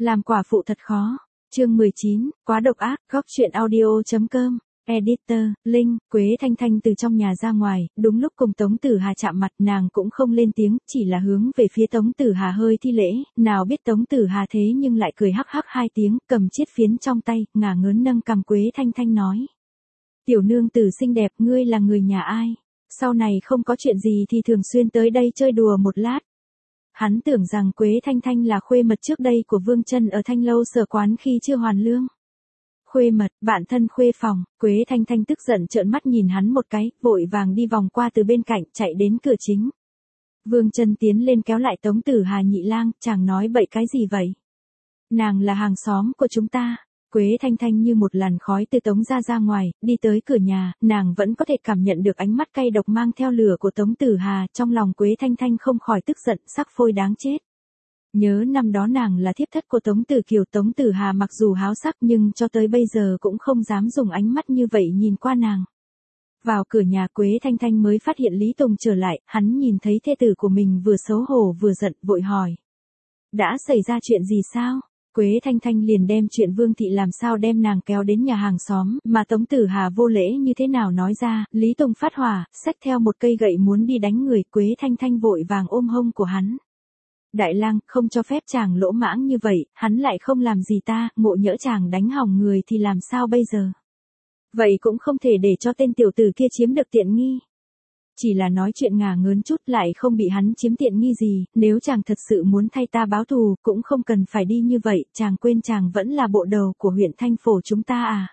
Làm quả phụ thật khó. Chương 19, quá độc ác, góc truyện audio.com. Editor, Linh, Quế Thanh Thanh từ trong nhà ra ngoài, đúng lúc cùng Tống Tử Hà chạm mặt, nàng cũng không lên tiếng, chỉ là hướng về phía Tống Tử Hà hơi thi lễ, nào biết Tống Tử Hà thế nhưng lại cười hắc hắc hai tiếng, cầm chiếc phiến trong tay, ngả ngớn nâng cằm Quế Thanh Thanh nói. Tiểu nương tử xinh đẹp, ngươi là người nhà ai? Sau này không có chuyện gì thì thường xuyên tới đây chơi đùa một lát. Hắn tưởng rằng Quế Thanh Thanh là khuê mật trước đây của Vương Chân ở Thanh Lâu Sở Quán khi chưa hoàn lương. Khuê mật, bạn thân khuê phòng, Quế Thanh Thanh tức giận trợn mắt nhìn hắn một cái, vội vàng đi vòng qua từ bên cạnh, chạy đến cửa chính. Vương Chân tiến lên kéo lại Tống Tử Hà nhị lang, chàng nói bậy cái gì vậy? Nàng là hàng xóm của chúng ta. Quế Thanh Thanh như một làn khói từ Tống ra ngoài, đi tới cửa nhà, nàng vẫn có thể cảm nhận được ánh mắt cay độc mang theo lửa của Tống Tử Hà, trong lòng Quế Thanh Thanh không khỏi tức giận, sắc phôi đáng chết. Nhớ năm đó nàng là thiếp thất của Tống Tử Kiều, Tống Tử Hà mặc dù háo sắc nhưng cho tới bây giờ cũng không dám dùng ánh mắt như vậy nhìn qua nàng. Vào cửa nhà Quế Thanh Thanh mới phát hiện Lý Tùng trở lại, hắn nhìn thấy thê tử của mình vừa xấu hổ vừa giận, vội hỏi. Đã xảy ra chuyện gì sao? Quế Thanh Thanh liền đem chuyện Vương Thị làm sao đem nàng kéo đến nhà hàng xóm, mà Tống Tử Hà vô lễ như thế nào nói ra, Lý Tùng phát hỏa, xách theo một cây gậy muốn đi đánh người, Quế Thanh Thanh vội vàng ôm hông của hắn. Đại lang, không cho phép chàng lỗ mãng như vậy, hắn lại không làm gì ta, ngộ nhỡ chàng đánh hỏng người thì làm sao bây giờ? Vậy cũng không thể để cho tên tiểu tử kia chiếm được tiện nghi. Chỉ là nói chuyện ngả ngớn chút lại không bị hắn chiếm tiện nghi gì, nếu chàng thật sự muốn thay ta báo thù, cũng không cần phải đi như vậy, chàng quên chàng vẫn là bộ đầu của huyện Thanh Phổ chúng ta à.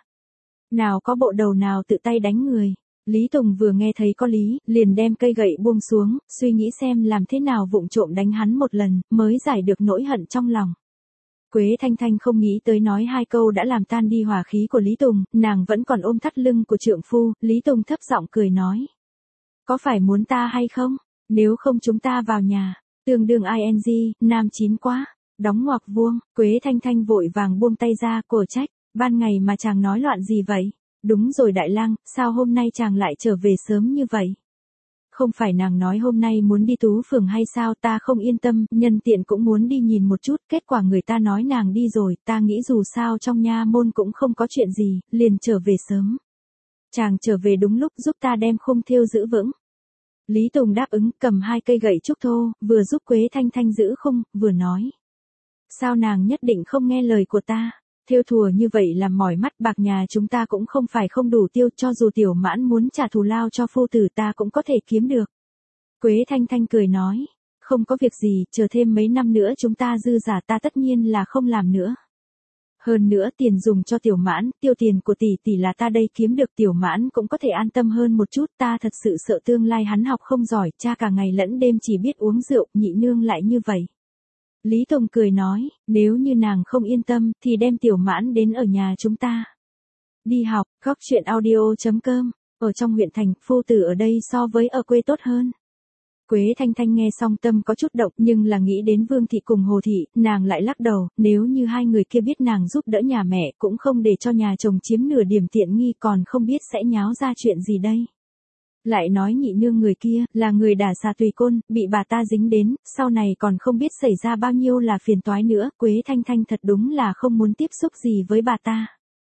Nào có bộ đầu nào tự tay đánh người. Lý Tùng vừa nghe thấy có lý, liền đem cây gậy buông xuống, suy nghĩ xem làm thế nào vụng trộm đánh hắn một lần, mới giải được nỗi hận trong lòng. Quế Thanh Thanh không nghĩ tới nói hai câu đã làm tan đi hỏa khí của Lý Tùng, nàng vẫn còn ôm thắt lưng của trượng phu, Lý Tùng thấp giọng cười nói. Có phải muốn ta hay không? Nếu không chúng ta vào nhà. Tương đương ing, nam chín quá. Đóng ngoặc vuông, Quế Thanh Thanh vội vàng buông tay ra, cổ trách. Ban ngày mà chàng nói loạn gì vậy? Đúng rồi đại lang, sao hôm nay chàng lại trở về sớm như vậy? Không phải nàng nói hôm nay muốn đi Tú Phường hay sao, ta không yên tâm, nhân tiện cũng muốn đi nhìn một chút, kết quả người ta nói nàng đi rồi, ta nghĩ dù sao trong nha môn cũng không có chuyện gì, liền trở về sớm. Chàng trở về đúng lúc giúp ta đem khung thêu giữ vững. Lý Tùng đáp ứng, cầm hai cây gậy trúc thô, vừa giúp Quế Thanh Thanh giữ khung, vừa nói. Sao nàng nhất định không nghe lời của ta? Thêu thùa như vậy làm mỏi mắt, bạc nhà chúng ta cũng không phải không đủ tiêu, cho dù Tiểu Mãn muốn trả thù lao cho phu tử ta cũng có thể kiếm được. Quế Thanh Thanh cười nói, không có việc gì, chờ thêm mấy năm nữa chúng ta dư giả ta tất nhiên là không làm nữa. Hơn nữa tiền dùng cho Tiểu Mãn, tiêu tiền của tỷ tỷ là ta đây kiếm được, Tiểu Mãn cũng có thể an tâm hơn một chút, ta thật sự sợ tương lai hắn học không giỏi, cha cả ngày lẫn đêm chỉ biết uống rượu, nhị nương lại như vậy. Lý Tùng cười nói, nếu như nàng không yên tâm, thì đem Tiểu Mãn đến ở nhà chúng ta. Đi học, góc truyện audio.com, ở trong huyện thành, phu tử ở đây so với ở quê tốt hơn. Quế Thanh Thanh nghe xong tâm có chút động, nhưng là nghĩ đến Vương Thị cùng Hồ Thị, nàng lại lắc đầu, nếu như hai người kia biết nàng giúp đỡ nhà mẹ, cũng không để cho nhà chồng chiếm nửa điểm tiện nghi, còn không biết sẽ nháo ra chuyện gì đây. Lại nói nhị nương người kia, là người đả xà tùy côn, bị bà ta dính đến, sau này còn không biết xảy ra bao nhiêu là phiền toái nữa, Quế Thanh Thanh thật đúng là không muốn tiếp xúc gì với bà ta.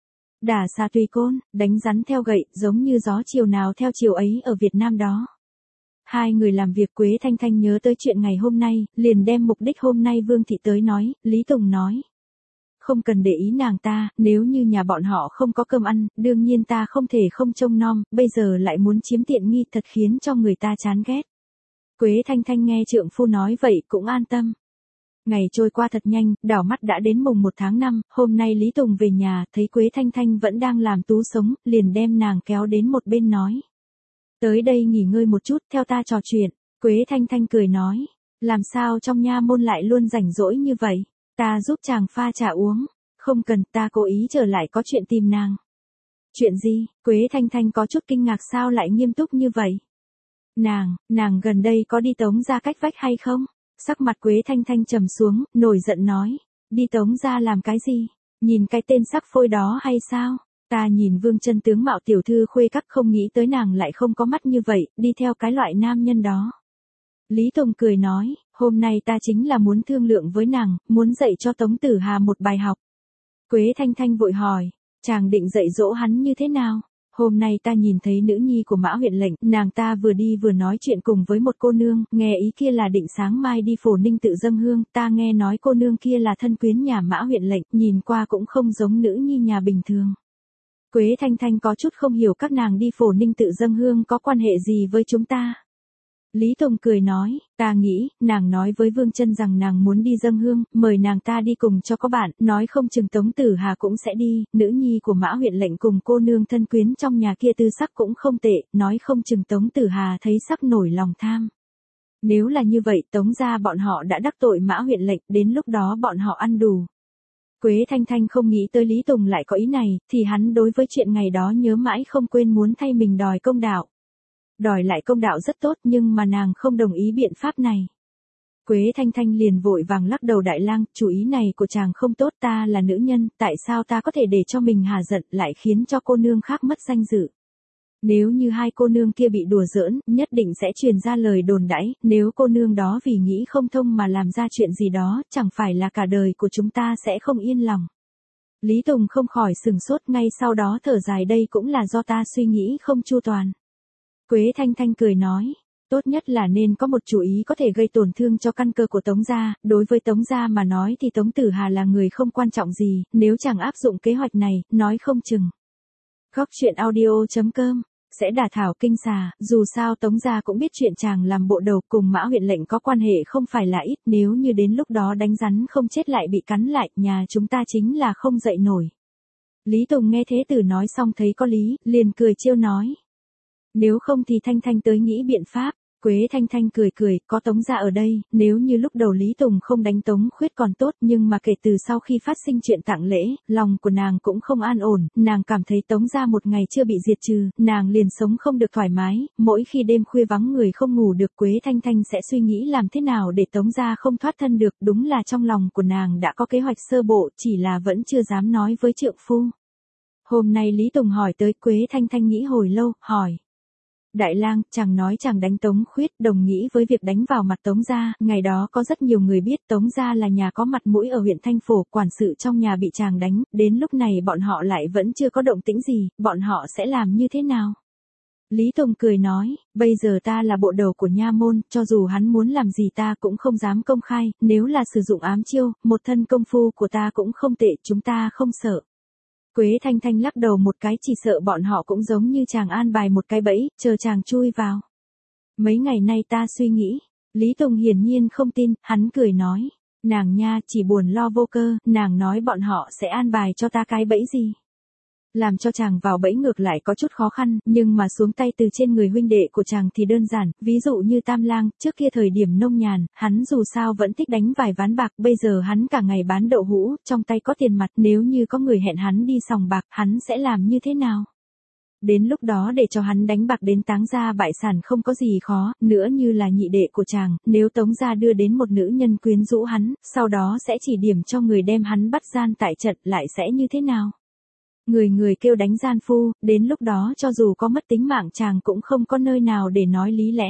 Đả xà tùy côn, đánh rắn theo gậy, giống như gió chiều nào theo chiều ấy ở Việt Nam đó. Hai người làm việc, Quế Thanh Thanh nhớ tới chuyện ngày hôm nay, liền đem mục đích hôm nay Vương Thị tới nói, Lý Tùng nói. Không cần để ý nàng ta, nếu như nhà bọn họ không có cơm ăn, đương nhiên ta không thể không trông nom, bây giờ lại muốn chiếm tiện nghi thật khiến cho người ta chán ghét. Quế Thanh Thanh nghe trượng phu nói vậy cũng an tâm. Ngày trôi qua thật nhanh, đảo mắt đã đến mùng 1 tháng 5, hôm nay Lý Tùng về nhà, thấy Quế Thanh Thanh vẫn đang làm tú sống, liền đem nàng kéo đến một bên nói. Tới đây nghỉ ngơi một chút, theo ta trò chuyện. Quế Thanh Thanh cười nói, làm sao trong nha môn lại luôn rảnh rỗi như vậy? Ta giúp chàng pha trà uống. Không cần, ta cố ý trở lại có chuyện tìm nàng. Chuyện gì? Quế Thanh Thanh có chút kinh ngạc, sao lại nghiêm túc như vậy? Nàng gần đây có đi Tống ra cách vách hay không? Sắc mặt Quế Thanh Thanh trầm xuống, nổi giận nói. Đi Tống ra làm cái gì? Nhìn cái tên sắc phôi đó hay sao? Ta nhìn Vương Chân tướng mạo tiểu thư khuê các, không nghĩ tới nàng lại không có mắt như vậy, đi theo cái loại nam nhân đó. Lý Tùng cười nói, Hôm nay ta chính là muốn thương lượng với nàng, muốn dạy cho Tống Tử Hà một bài học. Quế Thanh Thanh vội hỏi, chàng định dạy dỗ hắn như thế nào? Hôm nay ta nhìn thấy nữ nhi của Mã huyện lệnh, nàng ta vừa đi vừa nói chuyện cùng với một cô nương, nghe ý kia là định sáng mai đi Phổ Ninh tự dâng hương, ta nghe nói cô nương kia là thân quyến nhà Mã huyện lệnh, nhìn qua cũng không giống nữ nhi nhà bình thường. Quế Thanh Thanh có chút không hiểu các nàng đi Phổ Ninh tự dâng hương có quan hệ gì với chúng ta. Lý Tùng cười nói, ta nghĩ, nàng nói với Vương Chân rằng nàng muốn đi dâng hương, mời nàng ta đi cùng cho có bạn, nói không chừng Tống Tử Hà cũng sẽ đi, nữ nhi của Mã huyện lệnh cùng cô nương thân quyến trong nhà kia tư sắc cũng không tệ, nói không chừng Tống Tử Hà thấy sắc nổi lòng tham. Nếu là như vậy Tống gia bọn họ đã đắc tội Mã huyện lệnh, đến lúc đó bọn họ ăn đủ. Quế Thanh Thanh không nghĩ tới Lý Tùng lại có ý này, thì hắn đối với chuyện ngày đó nhớ mãi không quên muốn thay mình đòi công đạo. Đòi lại công đạo rất tốt nhưng mà nàng không đồng ý biện pháp này. Quế Thanh Thanh liền vội vàng lắc đầu, đại lang, chủ ý này của chàng không tốt, ta là nữ nhân, tại sao ta có thể để cho mình hà giận lại khiến cho cô nương khác mất danh dự. Nếu như hai cô nương kia bị đùa giỡn, nhất định sẽ truyền ra lời đồn đãi, nếu cô nương đó vì nghĩ không thông mà làm ra chuyện gì đó, chẳng phải là cả đời của chúng ta sẽ không yên lòng. Lý Tùng không khỏi sừng sốt, ngay sau đó thở dài, đây cũng là do ta suy nghĩ không chu toàn. Quế Thanh Thanh cười nói, tốt nhất là nên có một chủ ý có thể gây tổn thương cho căn cơ của Tống gia, đối với Tống gia mà nói thì Tống Tử Hà là người không quan trọng gì, nếu chàng áp dụng kế hoạch này, nói không chừng. Góc truyện audio.com sẽ đả thảo kinh xà, dù sao Tống gia cũng biết chuyện chàng làm bộ đầu cùng Mã huyện lệnh có quan hệ không phải là ít, nếu như đến lúc đó đánh rắn không chết lại bị cắn lại, nhà chúng ta chính là không dậy nổi. Lý Tùng nghe thế tử nói xong thấy có lý, liền cười trêu nói. Nếu không thì Thanh Thanh tới nghĩ biện pháp. Quế Thanh Thanh cười cười, có Tống gia ở đây, nếu như lúc đầu Lý Tùng không đánh Tống Khuyết còn tốt, nhưng mà kể từ sau khi phát sinh chuyện tặng lễ, lòng của nàng cũng không an ổn, nàng cảm thấy Tống gia một ngày chưa bị diệt trừ, nàng liền sống không được thoải mái, mỗi khi đêm khuya vắng người không ngủ được, Quế Thanh Thanh sẽ suy nghĩ làm thế nào để Tống gia không thoát thân được, đúng là trong lòng của nàng đã có kế hoạch sơ bộ, chỉ là vẫn chưa dám nói với trượng phu. Hôm nay Lý Tùng hỏi tới, Quế Thanh Thanh nghĩ hồi lâu, hỏi. Đại lang, chàng nói chàng đánh Tống Khuyết đồng nghĩ với việc đánh vào mặt Tống gia, ngày đó có rất nhiều người biết Tống gia là nhà có mặt mũi ở huyện Thanh Phổ, quản sự trong nhà bị chàng đánh, đến lúc này bọn họ lại vẫn chưa có động tĩnh gì, bọn họ sẽ làm như thế nào? Lý Tùng cười nói, bây giờ ta là bộ đầu của nha môn, cho dù hắn muốn làm gì ta cũng không dám công khai, nếu là sử dụng ám chiêu, một thân công phu của ta cũng không tệ, chúng ta không sợ. Quế Thanh Thanh lắc đầu một cái, chỉ sợ bọn họ cũng giống như chàng an bài một cái bẫy, chờ chàng chui vào. Mấy ngày nay ta suy nghĩ, Lý Tùng hiển nhiên không tin, hắn cười nói, nàng nha chỉ buồn lo vô cơ, nàng nói bọn họ sẽ an bài cho ta cái bẫy gì. Làm cho chàng vào bẫy ngược lại có chút khó khăn, nhưng mà xuống tay từ trên người huynh đệ của chàng thì đơn giản, ví dụ như Tam Lang, trước kia thời điểm nông nhàn, hắn dù sao vẫn thích đánh vài ván bạc, bây giờ hắn cả ngày bán đậu hũ, trong tay có tiền mặt, nếu như có người hẹn hắn đi sòng bạc, hắn sẽ làm như thế nào? Đến lúc đó để cho hắn đánh bạc đến táng gia bại sản không có gì khó, nữa như là nhị đệ của chàng, nếu Tống gia đưa đến một nữ nhân quyến rũ hắn, sau đó sẽ chỉ điểm cho người đem hắn bắt gian tại trận, lại sẽ như thế nào? Người người kêu đánh gian phu, đến lúc đó cho dù có mất tính mạng chàng cũng không có nơi nào để nói lý lẽ.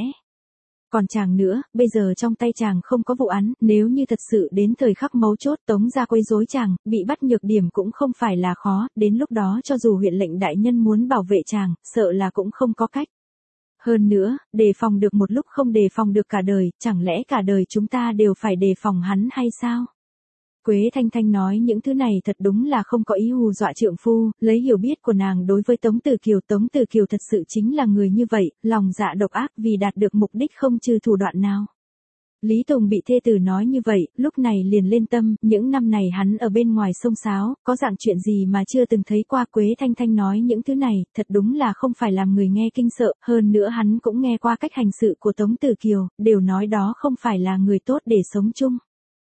Còn chàng nữa, bây giờ trong tay chàng không có vụ án, nếu như thật sự đến thời khắc mấu chốt Tống gia quấy rối chàng, bị bắt nhược điểm cũng không phải là khó, đến lúc đó cho dù huyện lệnh đại nhân muốn bảo vệ chàng, sợ là cũng không có cách. Hơn nữa, đề phòng được một lúc không đề phòng được cả đời, chẳng lẽ cả đời chúng ta đều phải đề phòng hắn hay sao? Quế Thanh Thanh nói những thứ này thật đúng là không có ý hù dọa trượng phu, lấy hiểu biết của nàng đối với Tống Tử Kiều thật sự chính là người như vậy, lòng dạ độc ác vì đạt được mục đích không trừ thủ đoạn nào. Lý Tùng bị thê tử nói như vậy, lúc này liền lên tâm, những năm này hắn ở bên ngoài sông sáo, có dạng chuyện gì mà chưa từng thấy qua. Quế Thanh Thanh nói những thứ này, thật đúng là không phải làm người nghe kinh sợ, hơn nữa hắn cũng nghe qua cách hành sự của Tống Tử Kiều, đều nói đó không phải là người tốt để sống chung.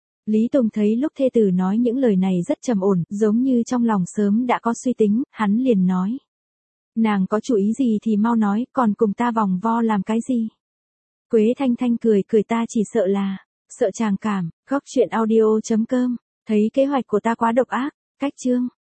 Lý Tùng thấy lúc thê tử nói những lời này rất trầm ổn, giống như trong lòng sớm đã có suy tính, hắn liền nói. Nàng có chủ ý gì thì mau nói, còn cùng ta vòng vo làm cái gì? Quế Thanh Thanh cười cười, ta chỉ sợ chàng cảm. Góc truyện audio.com thấy kế hoạch của ta quá độc ác. Cách chương